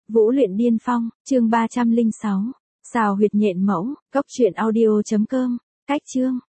Vũ luyện điên phong, chương 306. Xào huyệt nhện mẫu, cốc truyện audio.com. Cách chương.